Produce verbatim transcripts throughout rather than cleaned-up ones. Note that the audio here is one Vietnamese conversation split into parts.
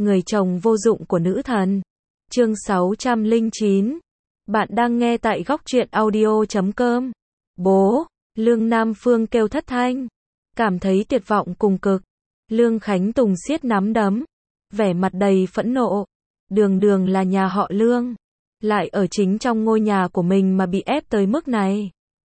người chồng vô dụng của nữ thần. Chương sáu trăm lẻ chín. Bạn đang nghe tại góc truyện audio chấm com. Bố, Lương Nam Phương kêu thất thanh, cảm thấy tuyệt vọng cùng cực. Lương Khánh Tùng siết nắm đấm, vẻ mặt đầy phẫn nộ. Đường đường là nhà họ Lương, lại ở chính trong ngôi nhà của mình mà bị ép tới mức này.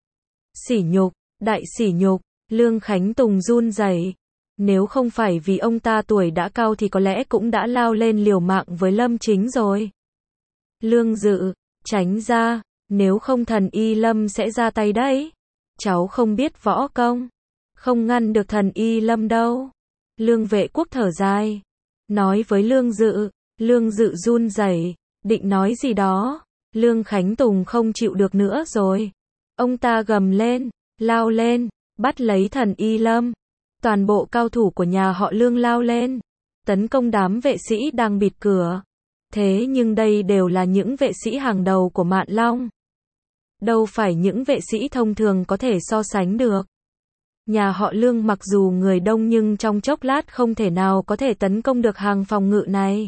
Sỉ nhục, đại sỉ nhục. Lương Khánh Tùng run rẩy. Nếu không phải vì ông ta tuổi đã cao thì có lẽ cũng đã lao lên liều mạng với Lâm Chính rồi. Lương Dự, tránh ra, nếu không thần y Lâm sẽ ra tay đấy. Cháu không biết võ công, không ngăn được thần y Lâm đâu. Lương Vệ Quốc thở dài, nói với Lương Dự. Lương Dự run rẩy, định nói gì đó. Lương Khánh Tùng không chịu được nữa rồi. Ông ta gầm lên, lao lên, bắt lấy thần y Lâm. Toàn bộ cao thủ của nhà họ Lương lao lên, tấn công đám vệ sĩ đang bịt cửa. Thế nhưng đây đều là những vệ sĩ hàng đầu của Mạn Long. Đâu phải những vệ sĩ thông thường có thể so sánh được. Nhà họ Lương mặc dù người đông nhưng trong chốc lát không thể nào có thể tấn công được hàng phòng ngự này.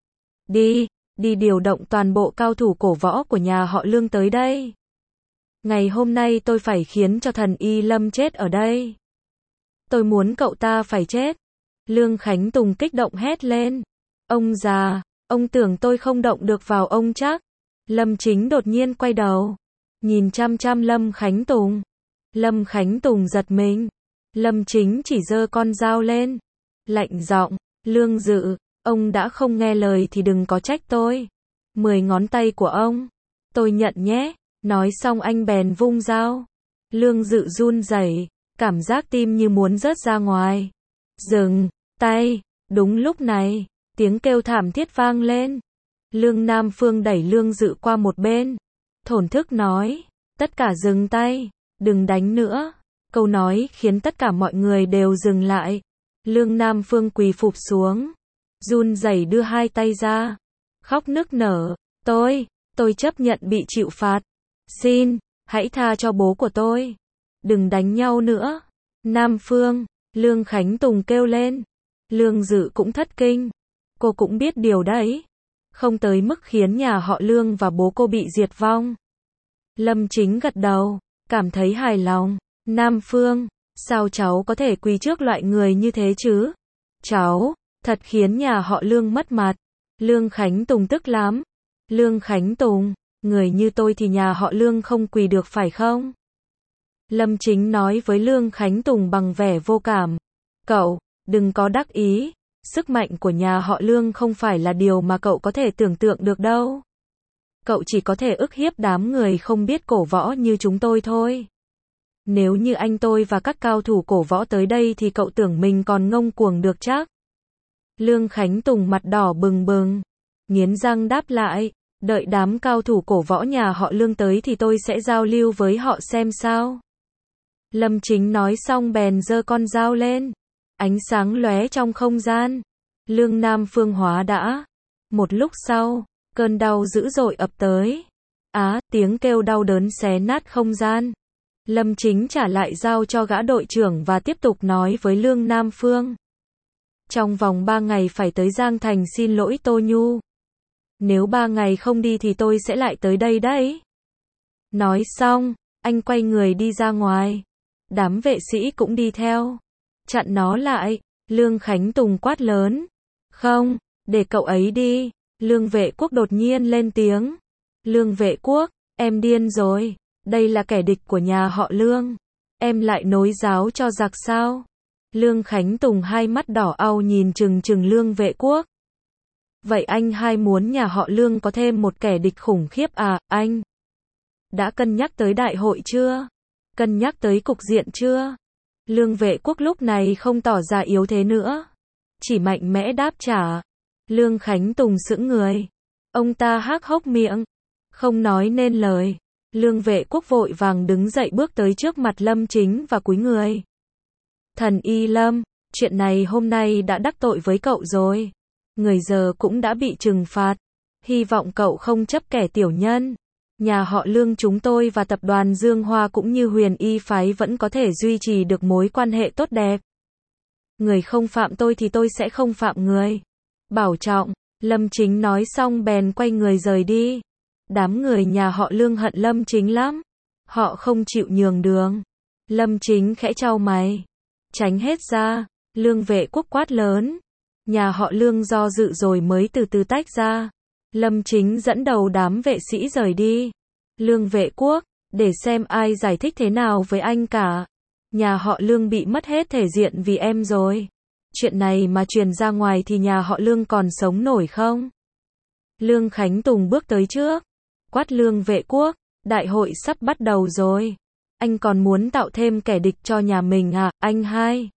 Đi, đi điều động toàn bộ cao thủ cổ võ của nhà họ Lương tới đây. Ngày hôm nay tôi phải khiến cho thần y Lâm chết ở đây. Tôi muốn cậu ta phải chết. Lương Khánh Tùng kích động hét lên. Ông già, ông tưởng tôi không động được vào ông chắc. Lâm Chính đột nhiên quay đầu, nhìn chăm chăm Lâm Khánh Tùng. Lâm Khánh Tùng giật mình. Lâm Chính chỉ giơ con dao lên, lạnh giọng, Lương Dự, ông đã không nghe lời thì đừng có trách tôi. Mười ngón tay của ông, tôi nhận nhé. Nói xong anh bèn vung dao. Lương Dự run rẩy, cảm giác tim như muốn rớt ra ngoài. Dừng tay. Đúng lúc này, tiếng kêu thảm thiết vang lên. Lương Nam Phương đẩy Lương Dự qua một bên, thổn thức nói, tất cả dừng tay, đừng đánh nữa. Câu nói khiến tất cả mọi người đều dừng lại. Lương Nam Phương quỳ phục xuống, run rẩy đưa hai tay ra, khóc nức nở, tôi, tôi chấp nhận bị chịu phạt. Xin, hãy tha cho bố của tôi. Đừng đánh nhau nữa. Nam Phương, Lương Khánh Tùng kêu lên. Lương Dự cũng thất kinh. Cô cũng biết điều đấy. Không tới mức khiến nhà họ Lương và bố cô bị diệt vong. Lâm Chính gật đầu, cảm thấy hài lòng. Nam Phương, sao cháu có thể quỳ trước loại người như thế chứ? Cháu, thật khiến nhà họ Lương mất mặt. Lương Khánh Tùng tức lắm. Lương Khánh Tùng, người như tôi thì nhà họ Lương không quỳ được phải không? Lâm Chính nói với Lương Khánh Tùng bằng vẻ vô cảm. Cậu, đừng có đắc ý. Sức mạnh của nhà họ Lương không phải là điều mà cậu có thể tưởng tượng được đâu. Cậu chỉ có thể ức hiếp đám người không biết cổ võ như chúng tôi thôi. Nếu như anh tôi và các cao thủ cổ võ tới đây thì cậu tưởng mình còn ngông cuồng được chắc? Lương Khánh Tùng mặt đỏ bừng bừng, nghiến răng đáp lại. Đợi đám cao thủ cổ võ nhà họ Lương tới thì tôi sẽ giao lưu với họ xem sao. Lâm Chính nói xong bèn giơ con dao lên. Ánh sáng lóe trong không gian. Lương Nam Phương hóa đã. Một lúc sau, cơn đau dữ dội ập tới. Á, tiếng kêu đau đớn xé nát không gian. Lâm Chính trả lại dao cho gã đội trưởng và tiếp tục nói với Lương Nam Phương. Trong vòng ba ngày phải tới Giang Thành xin lỗi Tô Nhu. Nếu ba ngày không đi thì tôi sẽ lại tới đây đấy. Nói xong, anh quay người đi ra ngoài. Đám vệ sĩ cũng đi theo. Chặn nó lại. Lương Khánh Tùng quát lớn. Không, để cậu ấy đi. Lương Vệ Quốc đột nhiên lên tiếng. Lương Vệ Quốc, em điên rồi. Đây là kẻ địch của nhà họ Lương. Em lại nối giáo cho giặc sao? Lương Khánh Tùng hai mắt đỏ au nhìn chừng chừng Lương Vệ Quốc. Vậy anh hai muốn nhà họ Lương có thêm một kẻ địch khủng khiếp à, anh? Đã cân nhắc tới đại hội chưa? Cân nhắc tới cục diện chưa? Lương Vệ Quốc lúc này không tỏ ra yếu thế nữa, chỉ mạnh mẽ đáp trả. Lương Khánh Tùng sững người. Ông ta há hốc miệng, không nói nên lời. Lương Vệ Quốc vội vàng đứng dậy bước tới trước mặt Lâm Chính và cúi người. Thần y Lâm, chuyện này hôm nay đã đắc tội với cậu rồi. Người giờ cũng đã bị trừng phạt. Hy vọng cậu không chấp kẻ tiểu nhân. Nhà họ Lương chúng tôi và tập đoàn Dương Hoa cũng như Huyền Y phái vẫn có thể duy trì được mối quan hệ tốt đẹp. Người không phạm tôi thì tôi sẽ không phạm người. Bảo trọng. Lâm Chính nói xong bèn quay người rời đi. Đám người nhà họ Lương hận Lâm Chính lắm. Họ không chịu nhường đường. Lâm Chính khẽ chau mày. Tránh hết ra. Lương Vệ Quốc quát lớn. Nhà họ Lương do dự rồi mới từ từ tách ra. Lâm Chính dẫn đầu đám vệ sĩ rời đi. Lương Vệ Quốc, để xem ai giải thích thế nào với anh cả. Nhà họ Lương bị mất hết thể diện vì em rồi. Chuyện này mà truyền ra ngoài thì nhà họ Lương còn sống nổi không? Lương Khánh Tùng bước tới trước. Quát Lương Vệ Quốc, đại hội sắp bắt đầu rồi. Anh còn muốn tạo thêm kẻ địch cho nhà mình à, anh hai?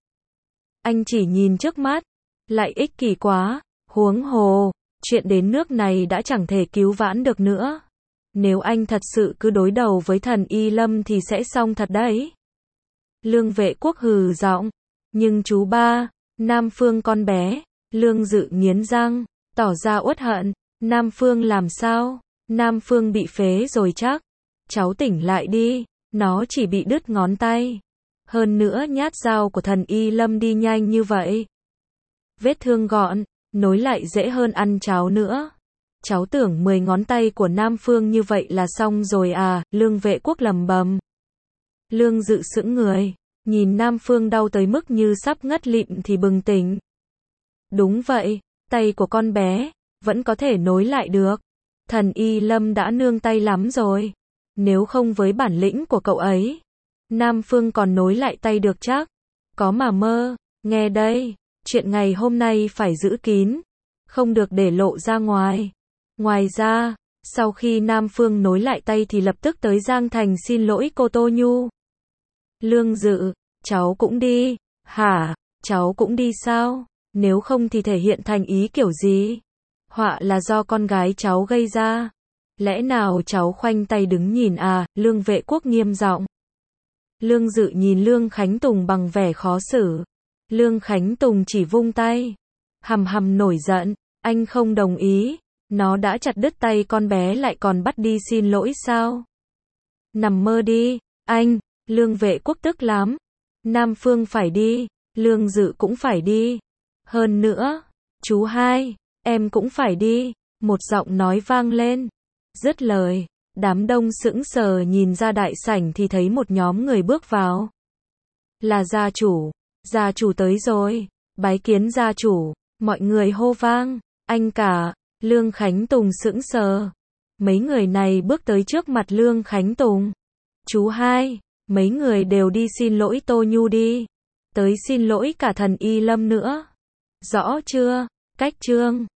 Anh chỉ nhìn trước mắt. Lại ích kỷ quá. Huống hồ, chuyện đến nước này đã chẳng thể cứu vãn được nữa. Nếu anh thật sự cứ đối đầu với thần Y Lâm thì sẽ xong thật đấy. Lương Vệ Quốc hừ giọng. Nhưng chú ba, Nam Phương con bé. Lương Dự nghiến răng, tỏ ra uất hận. Nam Phương làm sao? Nam Phương bị phế rồi chắc. Cháu tỉnh lại đi, nó chỉ bị đứt ngón tay. Hơn nữa nhát dao của thần Y Lâm đi nhanh như vậy. Vết thương gọn, nối lại dễ hơn ăn cháo nữa. Cháu tưởng mười ngón tay của Nam Phương như vậy là xong rồi à, Lương Vệ Quốc lầm bầm. Lương Dự sững người, nhìn Nam Phương đau tới mức như sắp ngất lịm thì bừng tỉnh. Đúng vậy, tay của con bé, vẫn có thể nối lại được. Thần Y Lâm đã nương tay lắm rồi. Nếu không với bản lĩnh của cậu ấy, Nam Phương còn nối lại tay được chắc. Có mà mơ, nghe đây, chuyện ngày hôm nay phải giữ kín, không được để lộ ra ngoài. Ngoài ra, sau khi Nam Phương nối lại tay thì lập tức tới Giang Thành xin lỗi cô Tô Nhu. Lương Dự, cháu cũng đi. Hả, cháu cũng đi sao? Nếu không thì thể hiện thành ý kiểu gì? Họa là do con gái cháu gây ra. Lẽ nào cháu khoanh tay đứng nhìn à? Lương Vệ Quốc nghiêm giọng. Lương Dự nhìn Lương Khánh Tùng bằng vẻ khó xử. Lương Khánh Tùng chỉ vung tay. Hầm hầm nổi giận. Anh không đồng ý. Nó đã chặt đứt tay con bé lại còn bắt đi xin lỗi sao? Nằm mơ đi, anh. Lương Vệ Quốc tức lắm. Nam Phương phải đi. Lương Dự cũng phải đi. Hơn nữa, chú hai, em cũng phải đi. Một giọng nói vang lên. Dứt lời, đám đông sững sờ nhìn ra đại sảnh thì thấy một nhóm người bước vào. Là gia chủ. Gia chủ tới rồi. Bái kiến gia chủ. Mọi người hô vang. Anh cả. Lương Khánh Tùng sững sờ. Mấy người này bước tới trước mặt Lương Khánh Tùng. Chú hai, mấy người đều đi xin lỗi Tô Nhu đi. Tới xin lỗi cả thần Y Lâm nữa. Rõ chưa? Cách trương.